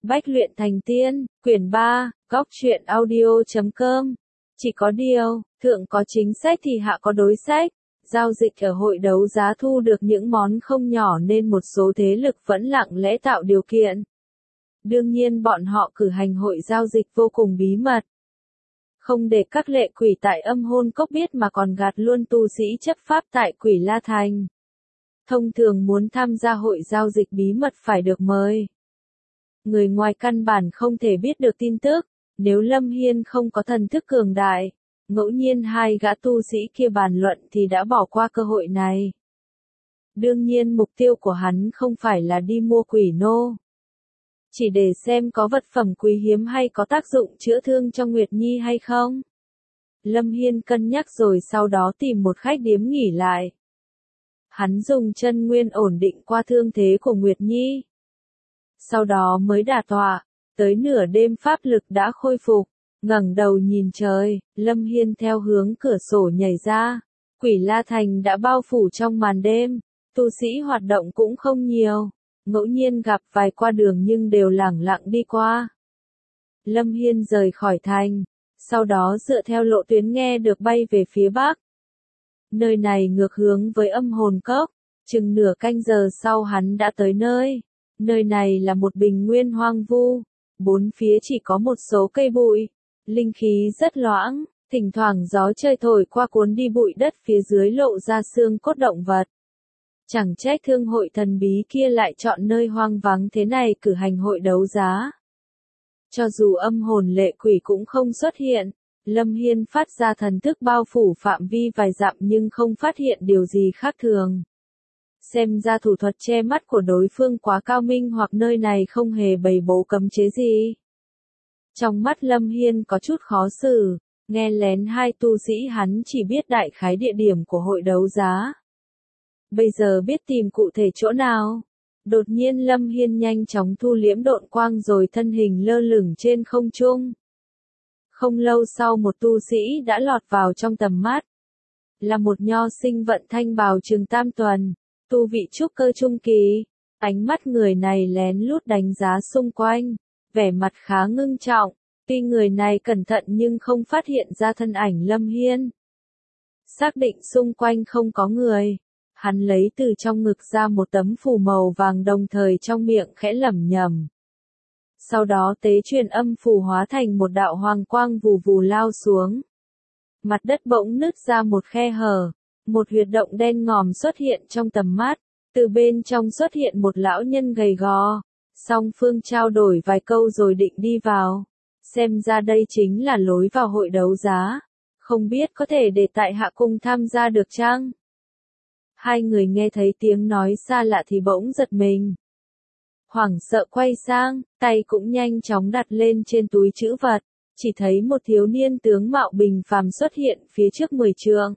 Bách luyện thành tiên, quyển 3, góc truyện audio.com. Chỉ có điều, thượng có chính sách thì hạ có đối sách. Giao dịch ở hội đấu giá thu được những món không nhỏ nên một số thế lực vẫn lặng lẽ tạo điều kiện. Đương nhiên bọn họ cử hành hội giao dịch vô cùng bí mật. Không để các lệ quỷ tại Âm Hôn Cốc biết mà còn gạt luôn tu sĩ chấp pháp tại Quỷ La Thành. Thông thường muốn tham gia hội giao dịch bí mật phải được mời. Người ngoài căn bản không thể biết được tin tức, nếu Lâm Hiên không có thần thức cường đại, ngẫu nhiên hai gã tu sĩ kia bàn luận thì đã bỏ qua cơ hội này. Đương nhiên mục tiêu của hắn không phải là đi mua quỷ nô. Chỉ để xem có vật phẩm quý hiếm hay có tác dụng chữa thương cho Nguyệt Nhi hay không. Lâm Hiên cân nhắc rồi sau đó tìm một khách điếm nghỉ lại. Hắn dùng chân nguyên ổn định qua thương thế của Nguyệt Nhi. Sau đó mới đả tọa, tới nửa đêm pháp lực đã khôi phục, ngẩng đầu nhìn trời, Lâm Hiên theo hướng cửa sổ nhảy ra. Quỷ La Thành đã bao phủ trong màn đêm, tu sĩ hoạt động cũng không nhiều, ngẫu nhiên gặp vài qua đường nhưng đều lẳng lặng đi qua. Lâm Hiên rời khỏi thành, sau đó dựa theo lộ tuyến nghe được bay về phía bắc. Nơi này ngược hướng với Âm Hồn Cốc, chừng nửa canh giờ sau hắn đã tới nơi. Nơi này là một bình nguyên hoang vu, bốn phía chỉ có một số cây bụi, linh khí rất loãng, thỉnh thoảng gió trời thổi qua cuốn đi bụi đất phía dưới lộ ra xương cốt động vật. Chẳng trách thương hội thần bí kia lại chọn nơi hoang vắng thế này cử hành hội đấu giá. Cho dù âm hồn lệ quỷ cũng không xuất hiện, Lâm Hiên phát ra thần thức bao phủ phạm vi vài dặm nhưng không phát hiện điều gì khác thường. Xem ra thủ thuật che mắt của đối phương quá cao minh hoặc nơi này không hề bày bố cấm chế gì. Trong mắt Lâm Hiên có chút khó xử, nghe lén hai tu sĩ hắn chỉ biết đại khái địa điểm của hội đấu giá. Bây giờ biết tìm cụ thể chỗ nào. Đột nhiên Lâm Hiên nhanh chóng thu liễm độn quang rồi thân hình lơ lửng trên không trung. Không lâu sau một tu sĩ đã lọt vào trong tầm mắt. Là một nho sinh vận thanh bào chừng tam tuần. Tu vị trúc cơ trung kỳ, ánh mắt người này lén lút đánh giá xung quanh, vẻ mặt khá ngưng trọng, tuy người này cẩn thận nhưng không phát hiện ra thân ảnh Lâm Hiên. Xác định xung quanh không có người, hắn lấy từ trong ngực ra một tấm phù màu vàng đồng thời trong miệng khẽ lẩm nhẩm. Sau đó tế truyền âm phù hóa thành một đạo hoàng quang vù vù lao xuống. Mặt đất bỗng nứt ra một khe hở. Một huyệt động đen ngòm xuất hiện trong tầm mắt, từ bên trong xuất hiện một lão nhân gầy gò. Song phương trao đổi vài câu rồi định đi vào. Xem ra đây chính là lối vào hội đấu giá. Không biết có thể để tại hạ cùng tham gia được chăng? Hai người nghe thấy tiếng nói xa lạ thì bỗng giật mình. Hoảng sợ quay sang, tay cũng nhanh chóng đặt lên trên túi trữ vật. Chỉ thấy một thiếu niên tướng mạo bình phàm xuất hiện phía trước 10 trượng.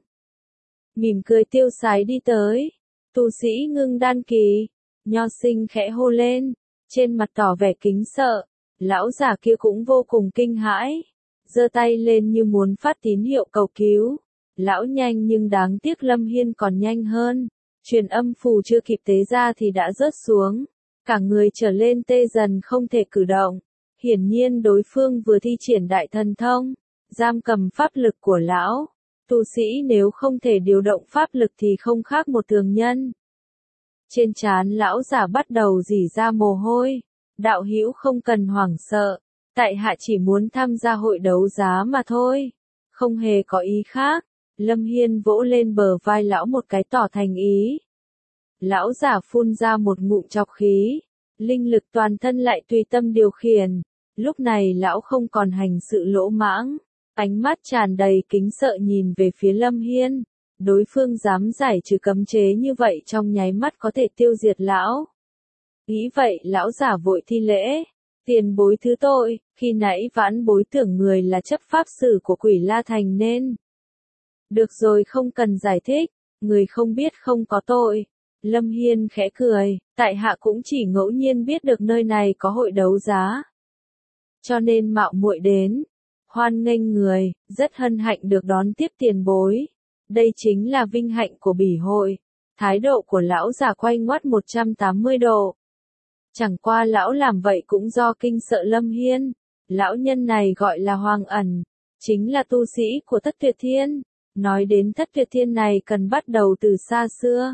Mỉm cười tiêu sái đi tới. Tu sĩ ngưng đan kỳ. Nho sinh khẽ hô lên. Trên mặt tỏ vẻ kính sợ. Lão giả kia cũng vô cùng kinh hãi. Giơ tay lên như muốn phát tín hiệu cầu cứu. Lão nhanh nhưng đáng tiếc Lâm Hiên còn nhanh hơn. Truyền âm phù chưa kịp tế ra thì đã rớt xuống. Cả người trở lên tê dần không thể cử động. Hiển nhiên đối phương vừa thi triển đại thần thông. Giam cầm pháp lực của lão. Tu sĩ nếu không thể điều động pháp lực thì không khác một thường nhân. Trên trán lão giả bắt đầu rỉ ra mồ hôi. Đạo hữu không cần hoảng sợ. Tại hạ chỉ muốn tham gia hội đấu giá mà thôi. Không hề có ý khác. Lâm Hiên vỗ lên bờ vai lão một cái tỏ thành ý. Lão giả phun ra một ngụm trọc khí. Linh lực toàn thân lại tùy tâm điều khiển. Lúc này lão không còn hành sự lỗ mãng. Ánh mắt tràn đầy kính sợ nhìn về phía Lâm Hiên. Đối phương dám giải trừ cấm chế như vậy trong nháy mắt có thể tiêu diệt lão. Nghĩ vậy lão giả vội thi lễ. Tiền bối thứ tội, khi nãy vãn bối tưởng người là chấp pháp sử của Quỷ La Thành nên. Được rồi không cần giải thích, người không biết không có tội. Lâm Hiên khẽ cười, tại hạ cũng chỉ ngẫu nhiên biết được nơi này có hội đấu giá. Cho nên mạo muội đến. Hoan nghênh người, rất hân hạnh được đón tiếp tiền bối. Đây chính là vinh hạnh của bỉ hội. Thái độ của lão già quay ngoắt 180 độ. Chẳng qua lão làm vậy cũng do kinh sợ Lâm Hiên. Lão nhân này gọi là Hoàng Ẩn, chính là tu sĩ của Thất Tuyệt Thiên. Nói đến Thất Tuyệt Thiên này cần bắt đầu từ xa xưa.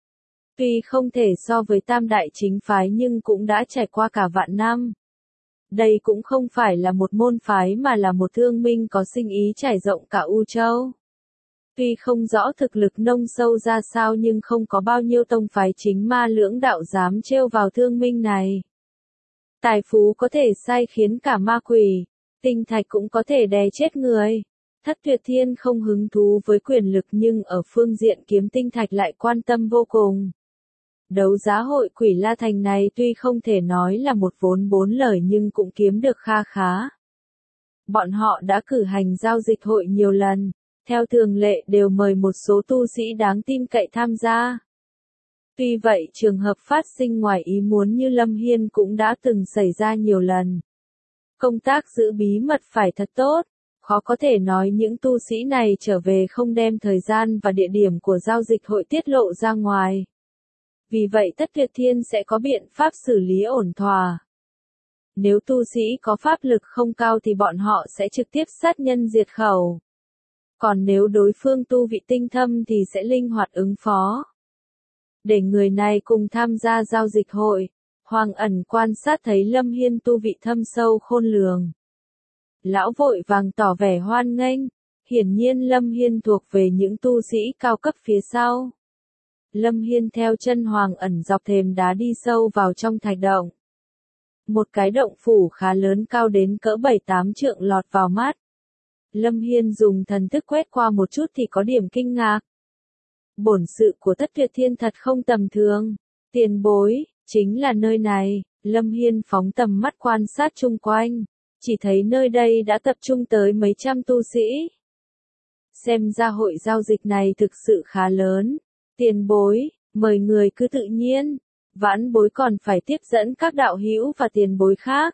Tuy không thể so với tam đại chính phái nhưng cũng đã trải qua cả vạn năm. Đây cũng không phải là một môn phái mà là một thương minh có sinh ý trải rộng cả U Châu. Tuy không rõ thực lực nông sâu ra sao nhưng không có bao nhiêu tông phái chính ma lưỡng đạo dám trêu vào thương minh này. Tài phú có thể sai khiến cả ma quỷ, tinh thạch cũng có thể đè chết người. Thất Tuyệt Thiên không hứng thú với quyền lực nhưng ở phương diện kiếm tinh thạch lại quan tâm vô cùng. Đấu giá hội Quỷ La Thành này tuy không thể nói là một vốn bốn lời nhưng cũng kiếm được kha khá. Bọn họ đã cử hành giao dịch hội nhiều lần, theo thường lệ đều mời một số tu sĩ đáng tin cậy tham gia. Tuy vậy trường hợp phát sinh ngoài ý muốn như Lâm Hiên cũng đã từng xảy ra nhiều lần. Công tác giữ bí mật phải thật tốt, khó có thể nói những tu sĩ này trở về không đem thời gian và địa điểm của giao dịch hội tiết lộ ra ngoài. Vì vậy Thất Tuyệt Thiên sẽ có biện pháp xử lý ổn thỏa. Nếu tu sĩ có pháp lực không cao thì bọn họ sẽ trực tiếp sát nhân diệt khẩu. Còn nếu đối phương tu vị tinh thâm thì sẽ linh hoạt ứng phó. Để người này cùng tham gia giao dịch hội, Hoàng Ẩn quan sát thấy Lâm Hiên tu vị thâm sâu khôn lường. Lão vội vàng tỏ vẻ hoan nghênh, hiển nhiên Lâm Hiên thuộc về những tu sĩ cao cấp phía sau. Lâm Hiên theo chân Hoàng Ẩn dọc thềm đá đi sâu vào trong thạch động. Một cái động phủ khá lớn cao đến cỡ 7-8 trượng lọt vào mắt. Lâm Hiên dùng thần thức quét qua một chút thì có điểm kinh ngạc. Bổn sự của Thất Tuyệt Thiên thật không tầm thường. Tiền bối, chính là nơi này. Lâm Hiên phóng tầm mắt quan sát chung quanh. Chỉ thấy nơi đây đã tập trung tới mấy trăm tu sĩ. Xem ra hội giao dịch này thực sự khá lớn. Tiền bối, mời người cứ tự nhiên. Vãn bối còn phải tiếp dẫn các đạo hữu và tiền bối khác.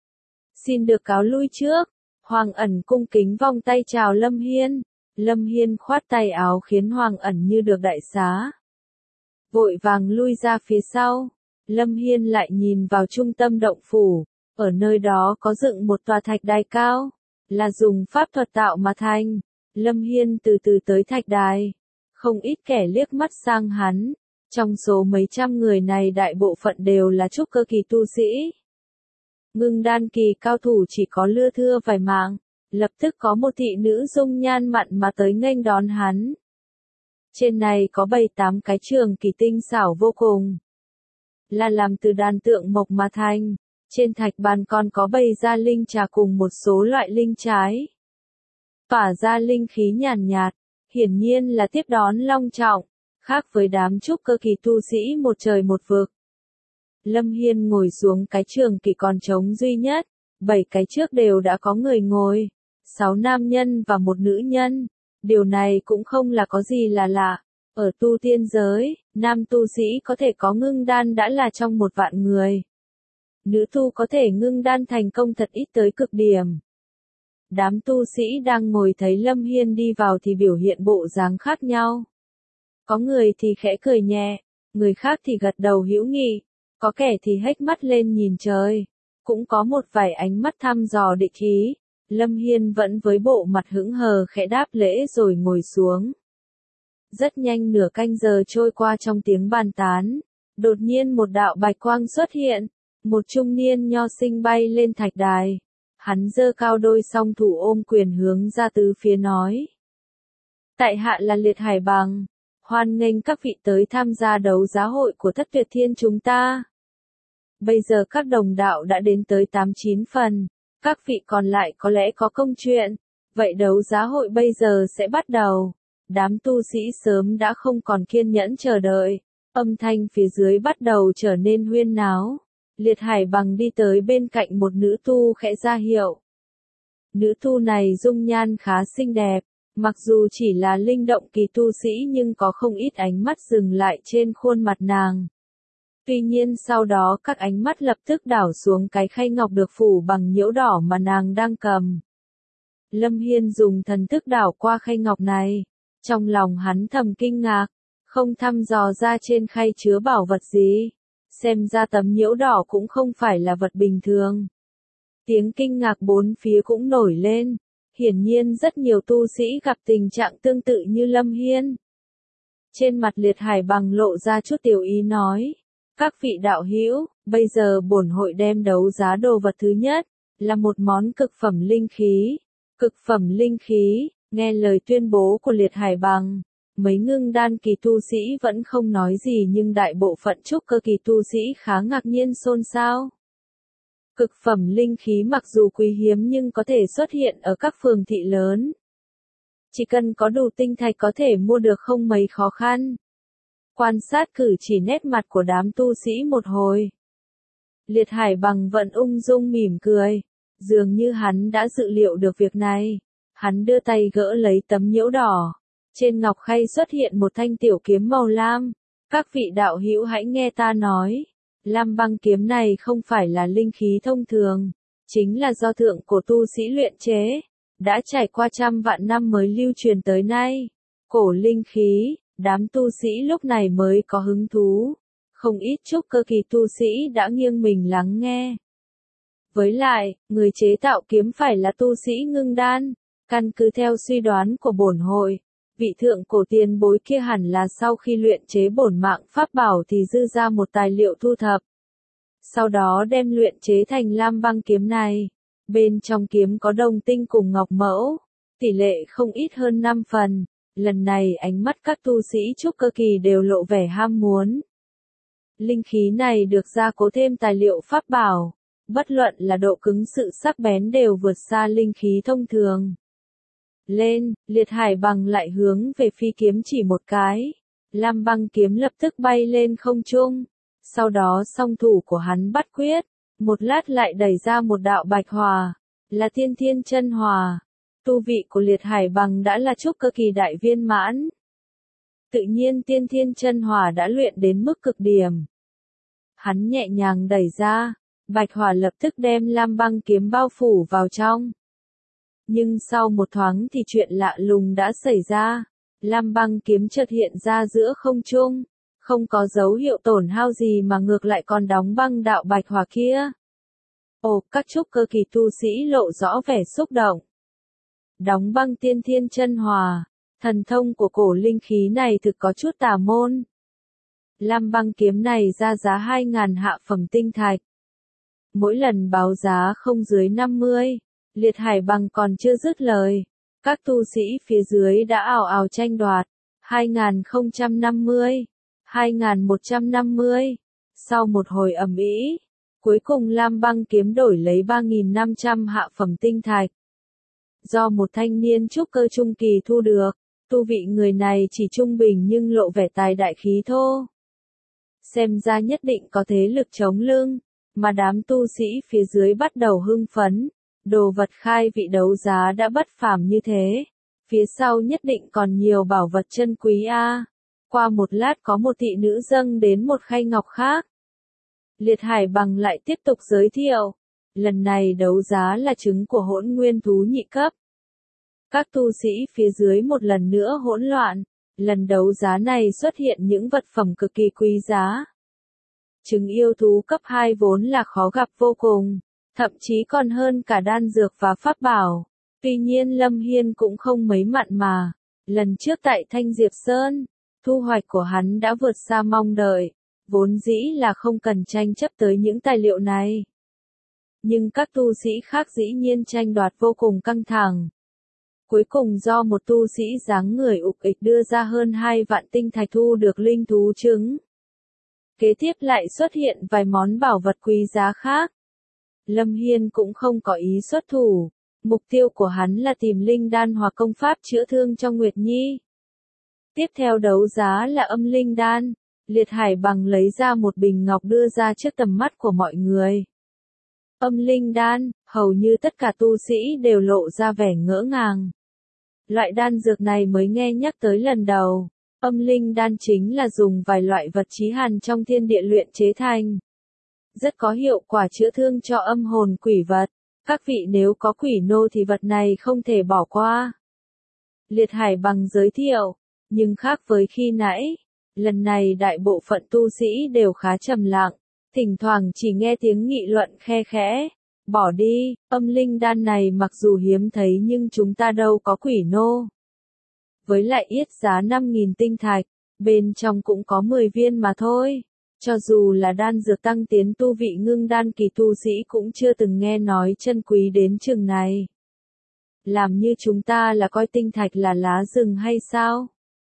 Xin được cáo lui trước. Hoàng Ẩn cung kính vòng tay chào Lâm Hiên. Lâm Hiên khoát tay áo khiến Hoàng Ẩn như được đại xá. Vội vàng lui ra phía sau. Lâm Hiên lại nhìn vào trung tâm động phủ. Ở nơi đó có dựng một tòa thạch đài cao. Là dùng pháp thuật tạo mà thành. Lâm Hiên từ từ tới thạch đài. Không ít kẻ liếc mắt sang hắn. Trong số mấy trăm người này đại bộ phận đều là trúc cơ kỳ tu sĩ. Ngưng đan kỳ cao thủ chỉ có lưa thưa vài mạng. Lập tức có một thị nữ dung nhan mặn mà tới nghênh đón hắn. Trên này có 7-8 cái trường kỳ tinh xảo vô cùng. Là làm từ đàn tượng mộc mà thành. Trên thạch bàn còn có bày ra linh trà cùng một số loại linh trái. Tỏa ra linh khí nhàn nhạt, hiển nhiên là tiếp đón long trọng, khác với đám trúc cơ kỳ tu sĩ một trời một vực. Lâm Hiên ngồi xuống cái trường kỳ còn trống duy nhất, 7 cái trước đều đã có người ngồi, 6 nam nhân và một nữ nhân. Điều này cũng không là có gì là lạ. Ở tu tiên giới, nam tu sĩ có thể có ngưng đan đã là trong 1 vạn người. Nữ tu có thể ngưng đan thành công thật ít tới cực điểm. Đám tu sĩ đang ngồi thấy Lâm Hiên đi vào thì biểu hiện bộ dáng khác nhau. Có người thì khẽ cười nhẹ, người khác thì gật đầu hữu nghị, có kẻ thì hếch mắt lên nhìn trời, cũng có một vài ánh mắt thăm dò địch ý. Lâm Hiên vẫn với bộ mặt hững hờ khẽ đáp lễ rồi ngồi xuống. Rất nhanh nửa canh giờ trôi qua trong tiếng bàn tán, đột nhiên một đạo bạch quang xuất hiện, một trung niên nho sinh bay lên thạch đài. Hắn giơ cao đôi song thủ ôm quyền hướng ra tứ phía nói. Tại hạ là Liệt Hải Bằng, hoan nghênh các vị tới tham gia đấu giá hội của Thất Tuyệt Thiên chúng ta. Bây giờ các đồng đạo đã đến tới 8-9 phần, các vị còn lại có lẽ có công chuyện, vậy đấu giá hội bây giờ sẽ bắt đầu. Đám tu sĩ sớm đã không còn kiên nhẫn chờ đợi, âm thanh phía dưới bắt đầu trở nên huyên náo. Liệt Hải Bằng đi tới bên cạnh một nữ tu khẽ ra hiệu. Nữ tu này dung nhan khá xinh đẹp, mặc dù chỉ là linh động kỳ tu sĩ nhưng có không ít ánh mắt dừng lại trên khuôn mặt nàng. Tuy nhiên sau đó các ánh mắt lập tức đảo xuống cái khay ngọc được phủ bằng nhiễu đỏ mà nàng đang cầm. Lâm Hiên dùng thần thức đảo qua khay ngọc này. Trong lòng hắn thầm kinh ngạc, không thăm dò ra trên khay chứa bảo vật gì. Xem ra tấm nhiễu đỏ cũng không phải là vật bình thường. Tiếng kinh ngạc bốn phía cũng nổi lên. Hiển nhiên rất nhiều tu sĩ gặp tình trạng tương tự như Lâm Hiên. Trên mặt Liệt Hải Bằng lộ ra chút tiểu ý nói. Các vị đạo hữu, bây giờ bổn hội đem đấu giá đồ vật thứ nhất, là một món cực phẩm linh khí. Cực phẩm linh khí, nghe lời tuyên bố của Liệt Hải Bằng. Mấy ngưng đan kỳ tu sĩ vẫn không nói gì nhưng đại bộ phận trúc cơ kỳ tu sĩ khá ngạc nhiên xôn xao. Cực phẩm linh khí mặc dù quý hiếm nhưng có thể xuất hiện ở các phường thị lớn. Chỉ cần có đủ tinh thạch có thể mua được không mấy khó khăn. Quan sát cử chỉ nét mặt của đám tu sĩ một hồi. Liệt Hải Bằng vẫn ung dung mỉm cười. Dường như hắn đã dự liệu được việc này. Hắn đưa tay gỡ lấy tấm nhiễu đỏ. Trên ngọc khay xuất hiện một thanh tiểu kiếm màu lam. Các vị đạo hữu hãy nghe ta nói. Lam băng kiếm này không phải là linh khí thông thường. Chính là do thượng cổ tu sĩ luyện chế. Đã trải qua trăm vạn năm mới lưu truyền tới nay. Cổ linh khí, đám tu sĩ lúc này mới có hứng thú. Không ít trúc cơ kỳ tu sĩ đã nghiêng mình lắng nghe. Với lại, người chế tạo kiếm phải là tu sĩ ngưng đan. Căn cứ theo suy đoán của bổn hội, vị thượng cổ tiền bối kia hẳn là sau khi luyện chế bổn mạng pháp bảo thì dư ra một tài liệu thu thập. Sau đó đem luyện chế thành lam băng kiếm này. Bên trong kiếm có đồng tinh cùng ngọc mẫu, tỷ lệ không ít hơn 5 phần. Lần này ánh mắt các tu sĩ trúc cơ kỳ đều lộ vẻ ham muốn. Linh khí này được gia cố thêm tài liệu pháp bảo. Bất luận là độ cứng sự sắc bén đều vượt xa linh khí thông thường. Lên, Liệt Hải Bằng lại hướng về phi kiếm chỉ một cái. Lam băng kiếm lập tức bay lên không trung. Sau đó song thủ của hắn bắt quyết. Một lát lại đẩy ra một đạo bạch hòa. Là Tiên Thiên Chân Hòa. Tu vị của Liệt Hải Bằng đã là trúc cơ kỳ đại viên mãn. Tự nhiên Tiên Thiên Chân Hòa đã luyện đến mức cực điểm. Hắn nhẹ nhàng đẩy ra. Bạch hỏa lập tức đem lam băng kiếm bao phủ vào trong. Nhưng sau một thoáng thì chuyện lạ lùng đã xảy ra. Lam băng kiếm chợt hiện ra giữa không trung. Không có dấu hiệu tổn hao gì mà ngược lại còn đóng băng đạo bạch hỏa kia. Ồ, các trúc cơ kỳ tu sĩ lộ rõ vẻ xúc động. Đóng băng Tiên Thiên Chân Hòa. Thần thông của cổ linh khí này thực có chút tà môn. Lam băng kiếm này ra giá 2.000 hạ phẩm tinh thạch. Mỗi lần báo giá không dưới 50. Liệt Hải Bằng còn chưa dứt lời. Các tu sĩ phía dưới đã ào ào tranh đoạt. 2.050. 2.150. Sau một hồi ầm ĩ, cuối cùng lam băng kiếm đổi lấy 3.500 hạ phẩm tinh thạch. Do một thanh niên trúc cơ trung kỳ thu được. Tu vị người này chỉ trung bình nhưng lộ vẻ tài đại khí thô. Xem ra nhất định có thế lực chống lưng. Mà đám tu sĩ phía dưới bắt đầu hưng phấn. Đồ vật khai vị đấu giá đã bất phàm như thế. Phía sau nhất định còn nhiều bảo vật chân quý a. Qua một lát có một thị nữ dâng đến một khay ngọc khác. Liệt Hải Bằng lại tiếp tục giới thiệu. Lần này đấu giá là trứng của hỗn nguyên thú nhị cấp. Các tu sĩ phía dưới một lần nữa hỗn loạn. Lần đấu giá này xuất hiện những vật phẩm cực kỳ quý giá. Trứng yêu thú cấp 2 vốn là khó gặp vô cùng. Thậm chí còn hơn cả đan dược và pháp bảo. Tuy nhiên Lâm Hiên cũng không mấy mặn mà. Lần trước tại Thanh Diệp Sơn, thu hoạch của hắn đã vượt xa mong đợi. Vốn dĩ là không cần tranh chấp tới những tài liệu này. Nhưng các tu sĩ khác dĩ nhiên tranh đoạt vô cùng căng thẳng. Cuối cùng do một tu sĩ dáng người ục ịch đưa ra hơn 2 vạn tinh thạch thu được linh thú trứng. Kế tiếp lại xuất hiện vài món bảo vật quý giá khác. Lâm Hiên cũng không có ý xuất thủ. Mục tiêu của hắn là tìm linh đan hoặc công pháp chữa thương cho Nguyệt Nhi. Tiếp theo đấu giá là âm linh đan. Liệt Hải Bằng lấy ra một bình ngọc đưa ra trước tầm mắt của mọi người. Âm linh đan, hầu như tất cả tu sĩ đều lộ ra vẻ ngỡ ngàng. Loại đan dược này mới nghe nhắc tới lần đầu. Âm linh đan chính là dùng vài loại vật chí hàn trong thiên địa luyện chế thành. Rất có hiệu quả chữa thương cho âm hồn quỷ vật. Các vị nếu có quỷ nô thì vật này không thể bỏ qua. Liệt Hải Bằng giới thiệu. Nhưng khác với khi nãy, lần này đại bộ phận tu sĩ đều khá trầm lặng. Thỉnh thoảng chỉ nghe tiếng nghị luận khe khẽ. Bỏ đi, âm linh đan này mặc dù hiếm thấy nhưng chúng ta đâu có quỷ nô. Với lại yết giá 5.000 tinh thạch, bên trong cũng có 10 viên mà thôi. Cho dù là đan dược tăng tiến tu vị ngưng đan kỳ tu sĩ cũng chưa từng nghe nói chân quý đến chừng này. Làm như chúng ta là coi tinh thạch là lá rừng hay sao?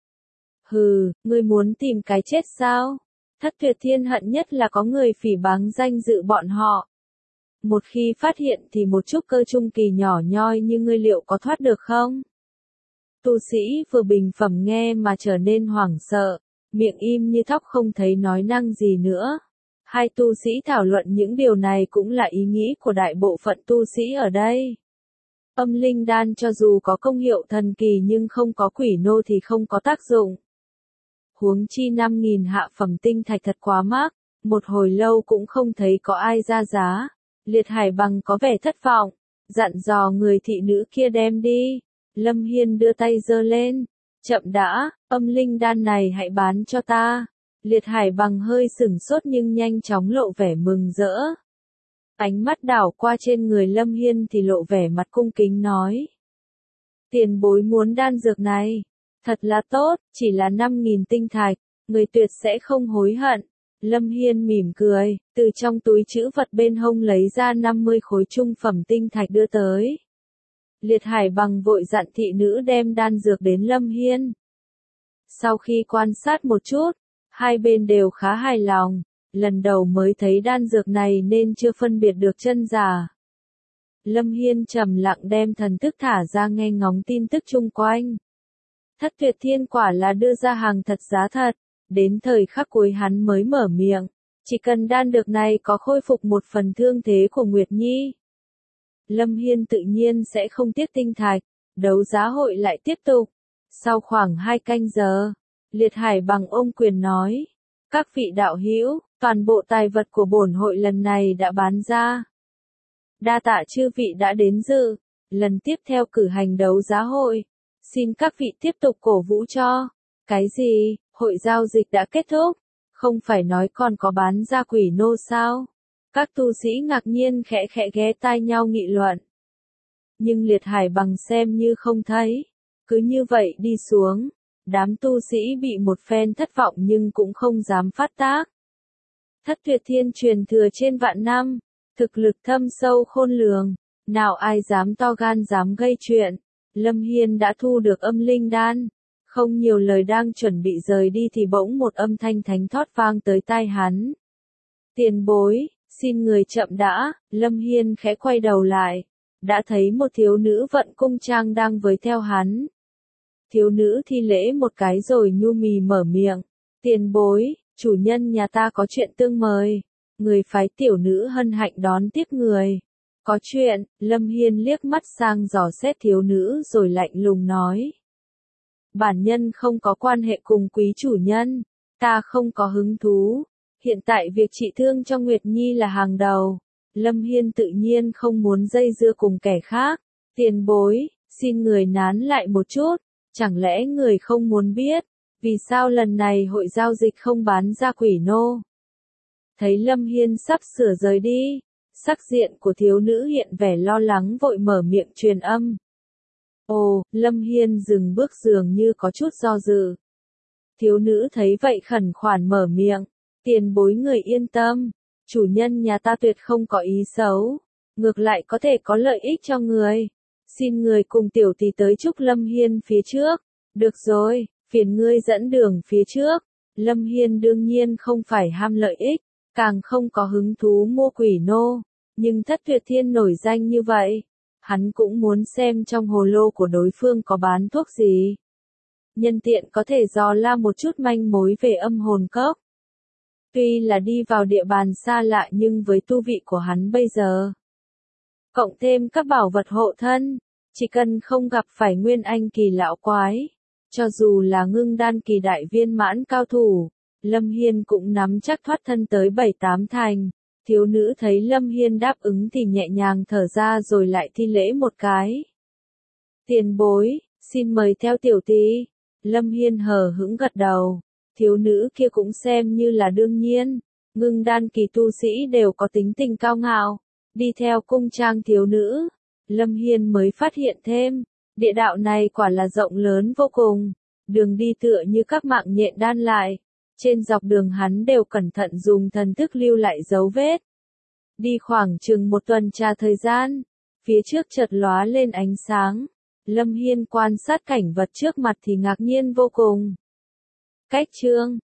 Hừ, ngươi muốn tìm cái chết sao? Thất Tuyệt Thiên hận nhất là có người phỉ báng danh dự bọn họ. Một khi phát hiện thì một chút cơ trung kỳ nhỏ nhoi như ngươi liệu có thoát được không? Tu sĩ vừa bình phẩm nghe mà trở nên hoảng sợ, miệng im như thóc không thấy nói năng gì nữa. Hai tu sĩ thảo luận những điều này cũng là ý nghĩ của đại bộ phận tu sĩ ở đây. Âm linh đan cho dù có công hiệu thần kỳ nhưng không có quỷ nô thì không có tác dụng. Huống chi 5.000 hạ phẩm tinh thạch thật quá mắc, một hồi lâu cũng không thấy có ai ra giá. Liệt Hải Bằng có vẻ thất vọng, dặn dò người thị nữ kia đem đi. Lâm Hiên đưa tay giơ lên, chậm đã, âm linh đan này hãy bán cho ta. Liệt Hải Bằng hơi sửng sốt nhưng nhanh chóng lộ vẻ mừng rỡ. Ánh mắt đảo qua trên người Lâm Hiên thì lộ vẻ mặt cung kính nói. Tiền bối muốn đan dược này, thật là tốt, chỉ là 5.000 tinh thạch, người tuyệt sẽ không hối hận. Lâm Hiên mỉm cười, từ trong túi trữ vật bên hông lấy ra 50 khối trung phẩm tinh thạch đưa tới. Liệt Hải Bằng vội dặn thị nữ đem đan dược đến Lâm Hiên. Sau khi quan sát một chút, hai bên đều khá hài lòng, lần đầu mới thấy đan dược này nên chưa phân biệt được chân giả. Lâm Hiên trầm lặng đem thần thức thả ra nghe ngóng tin tức chung quanh. Thất Tuyệt Thiên quả là đưa ra hàng thật giá thật, đến thời khắc cuối hắn mới mở miệng, chỉ cần đan dược này có khôi phục một phần thương thế của Nguyệt Nhi. Lâm Hiên tự nhiên sẽ không tiếc tinh thạch, đấu giá hội lại tiếp tục. Sau khoảng 2 canh giờ, Liệt Hải Bằng ôm quyền nói, các vị đạo hữu, toàn bộ tài vật của bổn hội lần này đã bán ra. Đa tạ chư vị đã đến dự, lần tiếp theo cử hành đấu giá hội, xin các vị tiếp tục cổ vũ cho. Cái gì, hội giao dịch đã kết thúc, không phải nói còn có bán ra quỷ nô sao? Các tu sĩ ngạc nhiên khẽ khẽ ghé tai nhau nghị luận. Nhưng Liệt Hải Bằng xem như không thấy, cứ như vậy đi xuống, đám tu sĩ bị một phen thất vọng nhưng cũng không dám phát tác. Thất Tuyệt Thiên truyền thừa trên vạn năm, thực lực thâm sâu khôn lường, nào ai dám to gan dám gây chuyện. Lâm Hiên đã thu được âm linh đan, không nhiều lời đang chuẩn bị rời đi thì bỗng một âm thanh thánh thót vang tới tai hắn. Tiền bối, xin người chậm đã. Lâm Hiên khẽ quay đầu lại, đã thấy một thiếu nữ vận cung trang đang với theo hắn. Thiếu nữ thi lễ một cái rồi nhu mì mở miệng. Tiền bối, chủ nhân nhà ta có chuyện tương mời. Người phái tiểu nữ hân hạnh đón tiếp người. Có chuyện, Lâm Hiên liếc mắt sang dò xét thiếu nữ rồi lạnh lùng nói. Bản nhân không có quan hệ cùng quý chủ nhân, ta không có hứng thú. Hiện tại việc trị thương cho Nguyệt Nhi là hàng đầu. Lâm Hiên tự nhiên không muốn dây dưa cùng kẻ khác. Tiền bối, xin người nán lại một chút, chẳng lẽ người không muốn biết, vì sao lần này hội giao dịch không bán ra quỷ nô? Thấy Lâm Hiên sắp sửa rời đi, sắc diện của thiếu nữ hiện vẻ lo lắng vội mở miệng truyền âm. Ồ, Lâm Hiên dừng bước dường như có chút do dự. Thiếu nữ thấy vậy khẩn khoản mở miệng. Tiền bối người yên tâm, chủ nhân nhà ta tuyệt không có ý xấu, ngược lại có thể có lợi ích cho người. Xin người cùng tiểu tỷ tới chúc Lâm Hiên phía trước. Được rồi, phiền ngươi dẫn đường phía trước. Lâm Hiên đương nhiên không phải ham lợi ích, càng không có hứng thú mua quỷ nô, nhưng Thất Tuyệt Thiên nổi danh như vậy, hắn cũng muốn xem trong hồ lô của đối phương có bán thuốc gì. Nhân tiện có thể dò la một chút manh mối về âm hồn cốc. Tuy là đi vào địa bàn xa lạ nhưng với tu vị của hắn bây giờ, cộng thêm các bảo vật hộ thân, chỉ cần không gặp phải nguyên anh kỳ lão quái, cho dù là ngưng đan kỳ đại viên mãn cao thủ, Lâm Hiên cũng nắm chắc thoát thân tới 7-8 thành. Thiếu nữ thấy Lâm Hiên đáp ứng thì nhẹ nhàng thở ra rồi lại thi lễ một cái. Tiền bối, xin mời theo tiểu tỷ. Lâm Hiên hờ hững gật đầu. Thiếu nữ kia cũng xem như là đương nhiên, Ngưng đan kỳ tu sĩ đều có tính tình cao ngạo, đi theo cung trang thiếu nữ. Lâm Hiên mới phát hiện thêm, địa đạo này quả là rộng lớn vô cùng, đường đi tựa như các mạng nhện đan lại. Trên dọc đường hắn đều cẩn thận dùng thần thức lưu lại dấu vết. Đi khoảng chừng một tuần trà thời gian, phía trước chợt lóa lên ánh sáng. Lâm Hiên quan sát cảnh vật trước mặt thì ngạc nhiên vô cùng. Cách chương